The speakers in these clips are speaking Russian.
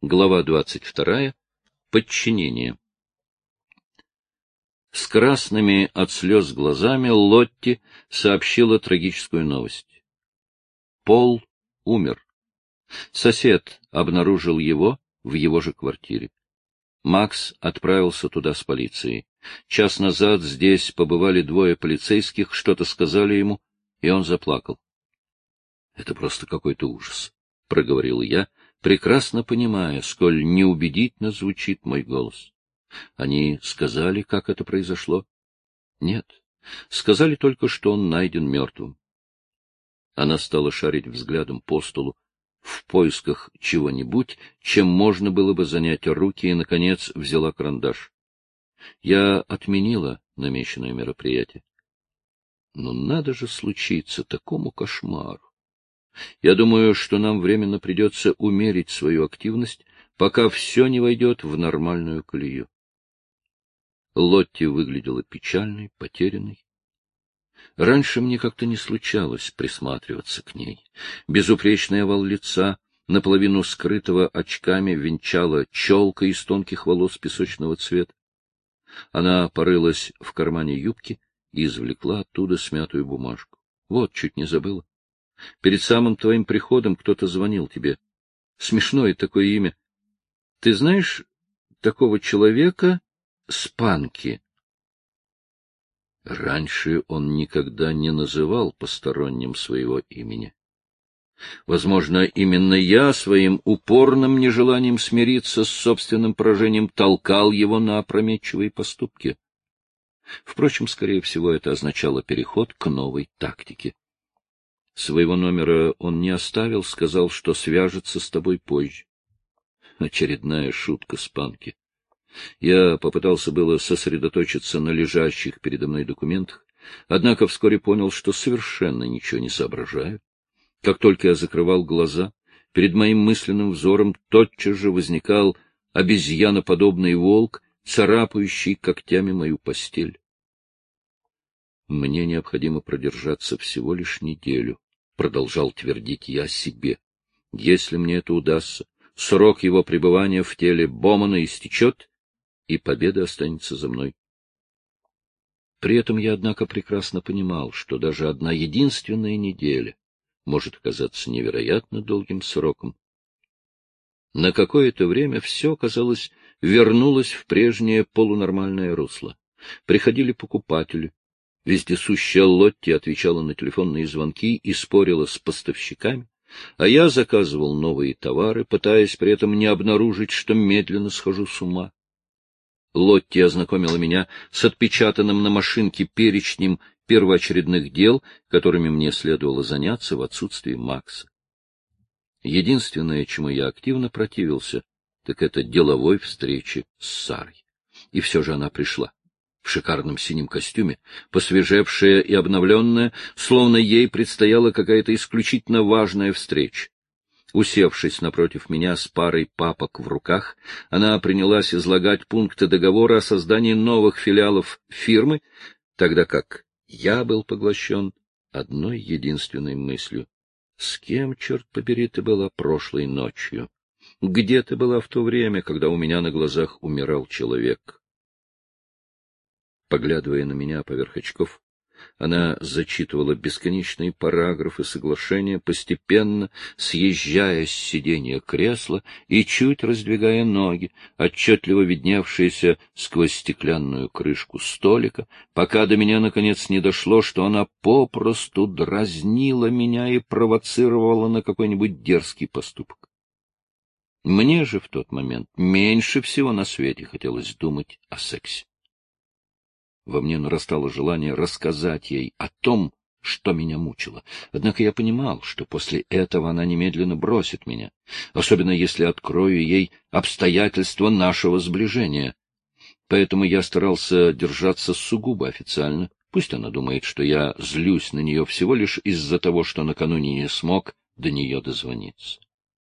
Глава 22. Подчинение. С красными от слез глазами Лотти сообщила трагическую новость. Пол умер. Сосед обнаружил его в его же квартире. Макс отправился туда с полицией. Час назад здесь побывали двое полицейских, что-то сказали ему, и он заплакал. — Это просто какой-то ужас, — проговорил я, прекрасно понимая, сколь неубедительно звучит мой голос. Они сказали, как это произошло? Нет, сказали только, что он найден мертвым. Она стала шарить взглядом по столу в поисках чего-нибудь, чем можно было бы занять руки, и, наконец, взяла карандаш. Я отменила намеченное мероприятие. Но надо же случиться такому кошмару. Я думаю, что нам временно придется умерить свою активность, пока все не войдет в нормальную колею. Лотти выглядела печальной, потерянной. Раньше мне как-то не случалось присматриваться к ней. Безупречный овал лица, наполовину скрытого очками, венчала челка из тонких волос песочного цвета. Она порылась в кармане юбки и извлекла оттуда смятую бумажку. Вот, чуть не забыла. Перед самым твоим приходом кто-то звонил тебе. Смешное такое имя. Ты знаешь такого человека Спанки? Раньше он никогда не называл посторонним своего имени. Возможно, именно я своим упорным нежеланием смириться с собственным поражением толкал его на опрометчивые поступки. Впрочем, скорее всего, это означало переход к новой тактике. Своего номера он не оставил, сказал, что свяжется с тобой позже. Очередная шутка Спанки. Я попытался было сосредоточиться на лежащих передо мной документах, однако вскоре понял, что совершенно ничего не соображаю. Как только я закрывал глаза, перед моим мысленным взором тотчас же возникал обезьяноподобный волк, царапающий когтями мою постель. Мне необходимо продержаться всего лишь неделю, — продолжал твердить я себе. Если мне это удастся, срок его пребывания в теле Бомана истечет, и победа останется за мной. При этом я, однако, прекрасно понимал, что даже одна единственная неделя может оказаться невероятно долгим сроком. На какое-то время все, казалось, вернулось в прежнее полунормальное русло. Приходили покупатели. Вездесущая Лотти отвечала на телефонные звонки и спорила с поставщиками, а я заказывал новые товары, пытаясь при этом не обнаружить, что медленно схожу с ума. Лотти ознакомила меня с отпечатанным на машинке перечнем первоочередных дел, которыми мне следовало заняться в отсутствие Макса. Единственное, чему я активно противился, так это деловой встрече с Сарой. И все же она пришла. В шикарном синем костюме, посвежевшая и обновленная, словно ей предстояла какая-то исключительно важная встреча. Усевшись напротив меня с парой папок в руках, она принялась излагать пункты договора о создании новых филиалов фирмы, тогда как я был поглощен одной единственной мыслью. С кем, черт побери, ты была прошлой ночью? Где ты была в то время, когда у меня на глазах умирал человек? Поглядывая на меня поверх очков, она зачитывала бесконечные параграфы соглашения, постепенно съезжая с сиденья кресла и чуть раздвигая ноги, отчетливо видневшиеся сквозь стеклянную крышку столика, пока до меня наконец не дошло, что она попросту дразнила меня и провоцировала на какой-нибудь дерзкий поступок. Мне же в тот момент меньше всего на свете хотелось думать о сексе. Во мне нарастало желание рассказать ей о том, что меня мучило. Однако я понимал, что после этого она немедленно бросит меня, особенно если открою ей обстоятельства нашего сближения. Поэтому я старался держаться сугубо официально. Пусть она думает, что я злюсь на нее всего лишь из-за того, что накануне не смог до нее дозвониться.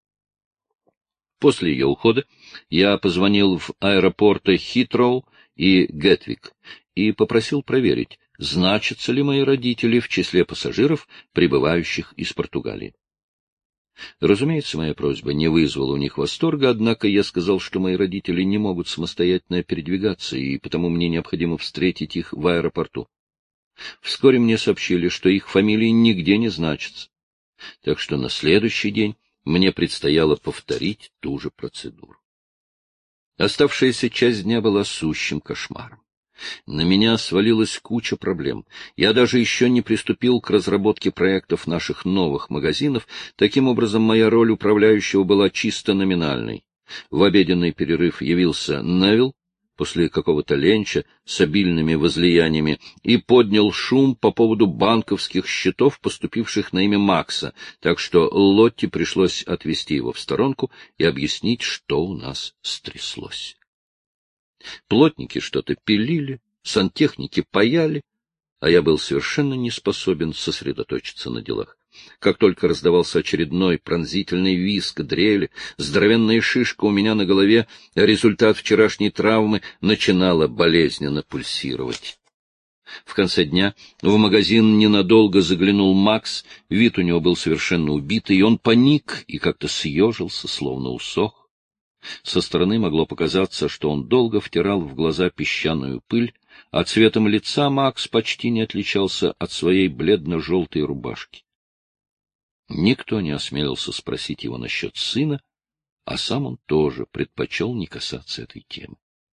После ее ухода я позвонил в аэропорты Хитроу и Гэтвик и попросил проверить, значатся ли мои родители в числе пассажиров, прибывающих из Португалии. Разумеется, моя просьба не вызвала у них восторга, однако я сказал, что мои родители не могут самостоятельно передвигаться, и потому мне необходимо встретить их в аэропорту. Вскоре мне сообщили, что их фамилии нигде не значатся, так что на следующий день мне предстояло повторить ту же процедуру. Оставшаяся часть дня была сущим кошмаром. На меня свалилась куча проблем. Я даже еще не приступил к разработке проектов наших новых магазинов. Таким образом, моя роль управляющего была чисто номинальной. В обеденный перерыв явился Невилл после какого-то ленча с обильными возлияниями и поднял шум по поводу банковских счетов, поступивших на имя Макса, так что Лотти пришлось отвести его в сторонку и объяснить, что у нас стряслось. Плотники что-то пилили, сантехники паяли, а я был совершенно не способен сосредоточиться на делах. Как только раздавался очередной пронзительный визг дрели, здоровенная шишка у меня на голове, результат вчерашней травмы, начинала болезненно пульсировать. В конце дня в магазин ненадолго заглянул Макс, вид у него был совершенно убитый, и он паник и как-то съежился, словно усох. Со стороны могло показаться, что он долго втирал в глаза песчаную пыль, а цветом лица Макс почти не отличался от своей бледно-желтой рубашки. Никто не осмелился спросить его насчет сына, а сам он тоже предпочел не касаться этой темы.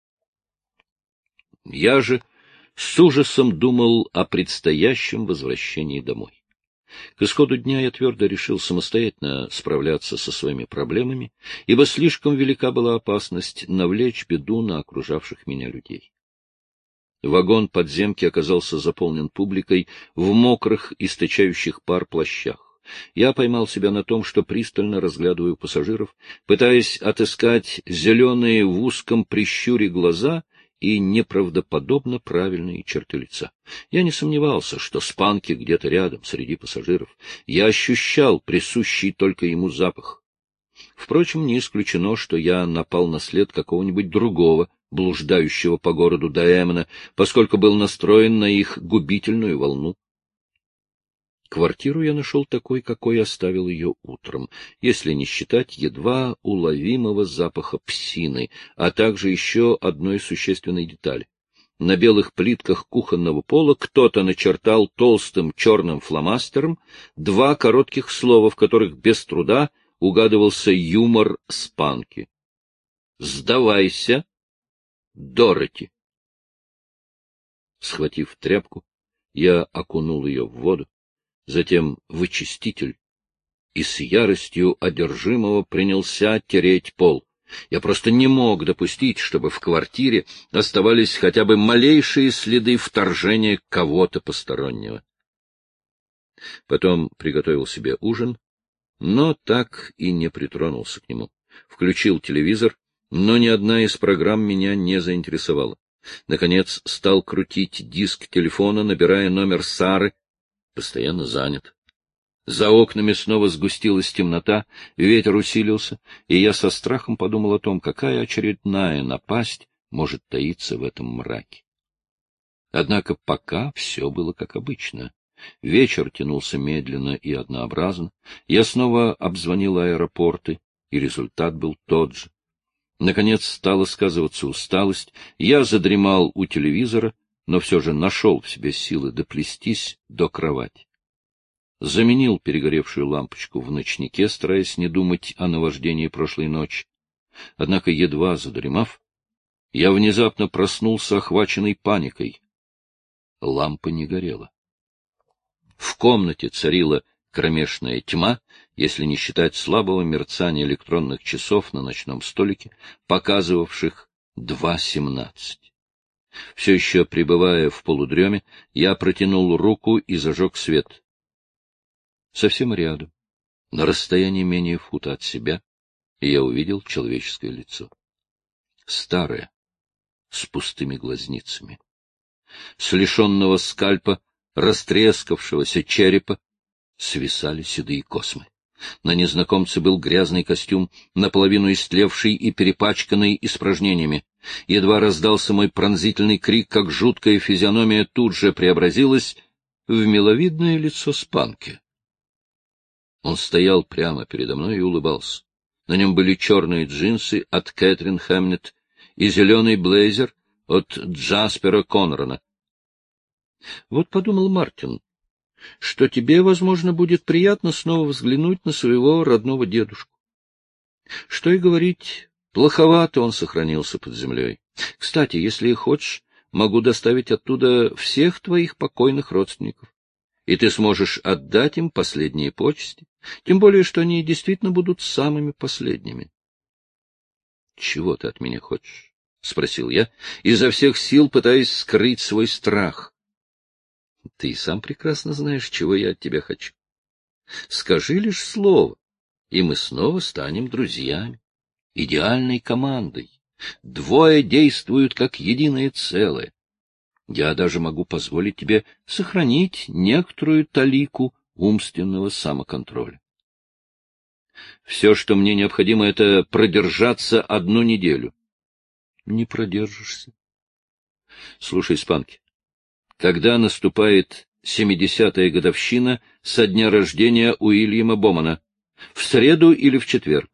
Я же с ужасом думал о предстоящем возвращении домой. К исходу дня я твердо решил самостоятельно справляться со своими проблемами, ибо слишком велика была опасность навлечь беду на окружавших меня людей. Вагон подземки оказался заполнен публикой в мокрых, источающих пар плащах. Я поймал себя на том, что пристально разглядываю пассажиров, пытаясь отыскать зеленые в узком прищуре глаза и неправдоподобно правильные черты лица. Я не сомневался, что Спанки где-то рядом, среди пассажиров. Я ощущал присущий только ему запах. Впрочем, не исключено, что я напал на след какого-нибудь другого, блуждающего по городу Даэмона, поскольку был настроен на их губительную волну. Квартиру я нашел такой, какой оставил ее утром, если не считать едва уловимого запаха псины, а также еще одной существенной детали. На белых плитках кухонного пола кто-то начертал толстым черным фломастером два коротких слова, в которых без труда угадывался юмор Спанки. «Сдавайся, Дороти!» Схватив тряпку, я окунул ее в воду, затем в очиститель, и с яростью одержимого принялся тереть пол. Я просто не мог допустить, чтобы в квартире оставались хотя бы малейшие следы вторжения кого-то постороннего. Потом приготовил себе ужин, но так и не притронулся к нему. Включил телевизор, но ни одна из программ меня не заинтересовала. Наконец стал крутить диск телефона, набирая номер Сары. Постоянно занят. За окнами снова сгустилась темнота, ветер усилился, и я со страхом подумал о том, какая очередная напасть может таиться в этом мраке. Однако пока все было как обычно. Вечер тянулся медленно и однообразно. Я снова обзвонил аэропорты, и результат был тот же. Наконец стала сказываться усталость, я задремал у телевизора, но все же нашел в себе силы доплестись до кровати. Заменил перегоревшую лампочку в ночнике, стараясь не думать о наваждении прошлой ночи. Однако, едва задремав, я внезапно проснулся, охваченный паникой. Лампа не горела. В комнате царила кромешная тьма, если не считать слабого мерцания электронных часов на ночном столике, показывавших 2:17. Все еще пребывая в полудреме, я протянул руку и зажег свет. Совсем рядом, на расстоянии менее фута от себя, я увидел человеческое лицо. Старое, с пустыми глазницами. С лишенного скальпа, растрескавшегося черепа, свисали седые космы. На незнакомце был грязный костюм, наполовину истлевший и перепачканный испражнениями. Едва раздался мой пронзительный крик, как жуткая физиономия тут же преобразилась в миловидное лицо Спанки. Он стоял прямо передо мной и улыбался. На нем были черные джинсы от Кэтрин Хэмнет и зеленый блейзер от Джаспера Конрона. Вот подумал Мартин, что тебе, возможно, будет приятно снова взглянуть на своего родного дедушку. Что и говорить, плоховато он сохранился под землей. Кстати, если хочешь, могу доставить оттуда всех твоих покойных родственников, и ты сможешь отдать им последние почести, тем более, что они действительно будут самыми последними. — Чего ты от меня хочешь? — спросил я, изо всех сил пытаясь скрыть свой страх. — Ты и сам прекрасно знаешь, чего я от тебя хочу. Скажи лишь слово, и мы снова станем друзьями, идеальной командой. Двое действуют как единое целое. Я даже могу позволить тебе сохранить некоторую талику умственного самоконтроля. Все, что мне необходимо, это продержаться 1 неделю. Не продержишься. Слушай, Спанки, когда наступает 70-я годовщина со дня рождения Уильяма Бомана? В среду или в четверг?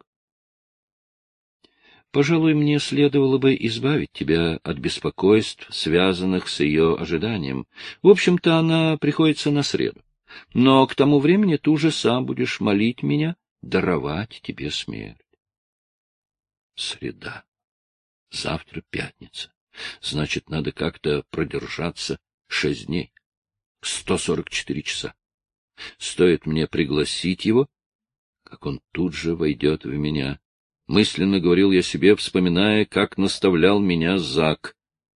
Пожалуй, мне следовало бы избавить тебя от беспокойств, связанных с ее ожиданием. В общем-то, она приходится на среду. Но к тому времени ты уже сам будешь молить меня даровать тебе смерть. Среда. Завтра пятница. Значит, надо как-то продержаться 6 дней. 144 часа. Стоит мне пригласить его, как он тут же войдет в меня. Мысленно говорил я себе, вспоминая, как наставлял меня Зак.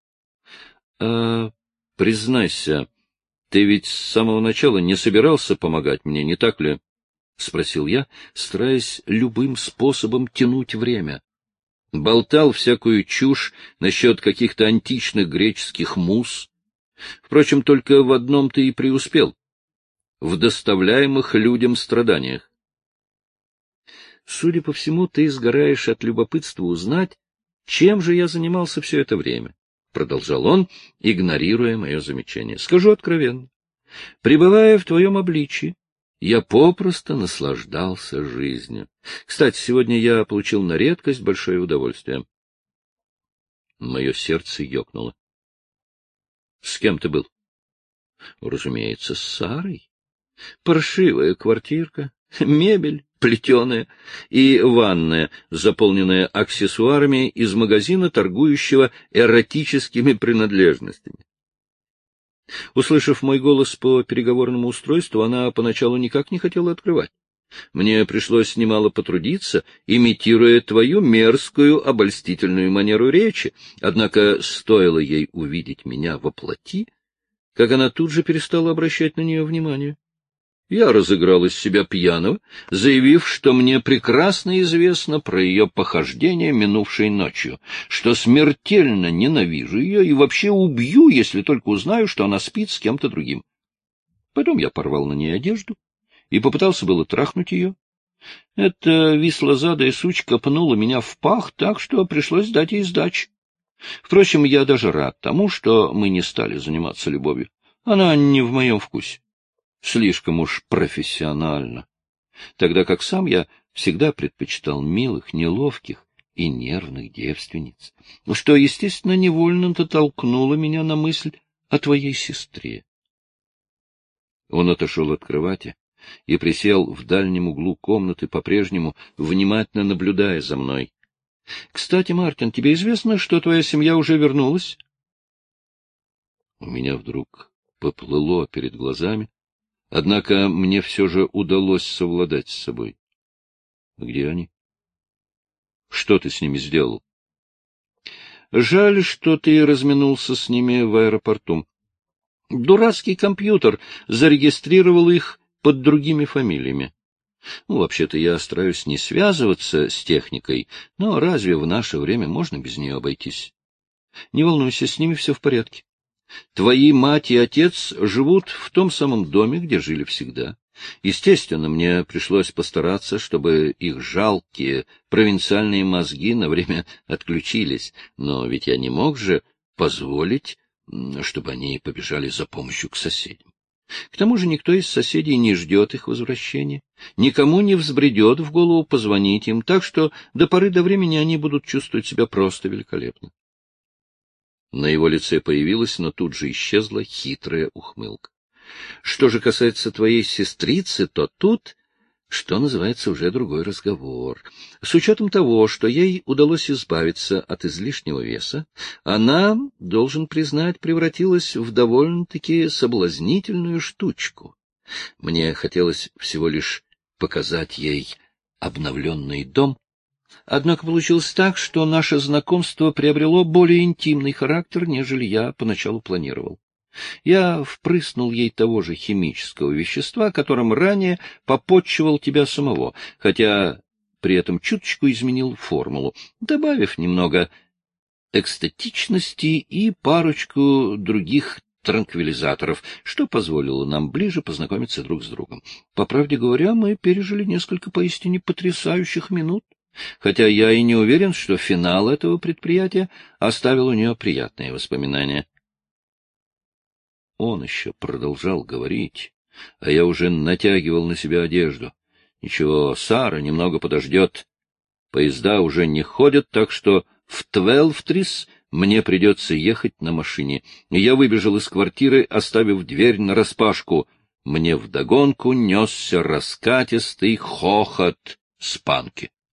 — Признайся, ты ведь с самого начала не собирался помогать мне, не так ли? — спросил я, стараясь любым способом тянуть время. Болтал всякую чушь насчет каких-то античных греческих муз. Впрочем, только в одном ты и преуспел — в доставляемых людям страданиях. Судя по всему, ты сгораешь от любопытства узнать, чем же я занимался все это время, — продолжал он, игнорируя мое замечание. — Скажу откровенно. Пребывая в твоем обличии, я попросту наслаждался жизнью. Кстати, сегодня я получил на редкость большое удовольствие. Мое сердце ёкнуло. — С кем ты был? — Разумеется, с Сарой. Паршивая квартирка, мебель плетеная и ванная, заполненная аксессуарами из магазина, торгующего эротическими принадлежностями. Услышав мой голос по переговорному устройству, она поначалу никак не хотела открывать. Мне пришлось немало потрудиться, имитируя твою мерзкую обольстительную манеру речи, однако стоило ей увидеть меня во плоти, как она тут же перестала обращать на нее внимание. Я разыграл из себя пьяного, заявив, что мне прекрасно известно про ее похождения минувшей ночью, что смертельно ненавижу ее и вообще убью, если только узнаю, что она спит с кем-то другим. Потом я порвал на ней одежду и попытался было трахнуть ее. Эта вислозадая сучка пнула меня в пах, так что пришлось дать ей сдачи. Впрочем, я даже рад тому, что мы не стали заниматься любовью. Она не в моем вкусе. Слишком уж профессионально, тогда как сам я всегда предпочитал милых, неловких и нервных девственниц, что, естественно, невольно-то толкнуло меня на мысль о твоей сестре. Он отошел от кровати и присел в дальнем углу комнаты, по-прежнему внимательно наблюдая за мной. — Кстати, Мартин, тебе известно, что твоя семья уже вернулась? У меня вдруг поплыло перед глазами. Однако мне все же удалось совладать с собой. Где они? Что ты с ними сделал? Жаль, что ты разминулся с ними в аэропорту. Дурацкий компьютер зарегистрировал их под другими фамилиями. Вообще-то я стараюсь не связываться с техникой, но разве в наше время можно без нее обойтись? Не волнуйся, с ними все в порядке. Твои мать и отец живут в том самом доме, где жили всегда. Естественно, мне пришлось постараться, чтобы их жалкие провинциальные мозги на время отключились, но ведь я не мог же позволить, чтобы они побежали за помощью к соседям. К тому же никто из соседей не ждет их возвращения, никому не взбредет в голову позвонить им, так что до поры до времени они будут чувствовать себя просто великолепно. На его лице появилась, но тут же исчезла хитрая ухмылка. Что же касается твоей сестрицы, то тут, что называется, уже другой разговор. С учетом того, что ей удалось избавиться от излишнего веса, она, должен признать, превратилась в довольно-таки соблазнительную штучку. Мне хотелось всего лишь показать ей обновленный дом. Однако получилось так, что наше знакомство приобрело более интимный характер, нежели я поначалу планировал. Я впрыснул ей того же химического вещества, которым ранее попотчевал тебя самого, хотя при этом чуточку изменил формулу, добавив немного экстатичности и парочку других транквилизаторов, что позволило нам ближе познакомиться друг с другом. По правде говоря, мы пережили несколько поистине потрясающих минут, хотя я и не уверен, что финал этого предприятия оставил у нее приятные воспоминания. Он еще продолжал говорить, а я уже натягивал на себя одежду. Ничего, Сара немного подождет. Поезда уже не ходят, так что в Твелфтрис мне придется ехать на машине. Я выбежал из квартиры, оставив дверь нараспашку. Мне вдогонку несся раскатистый хохот с панки.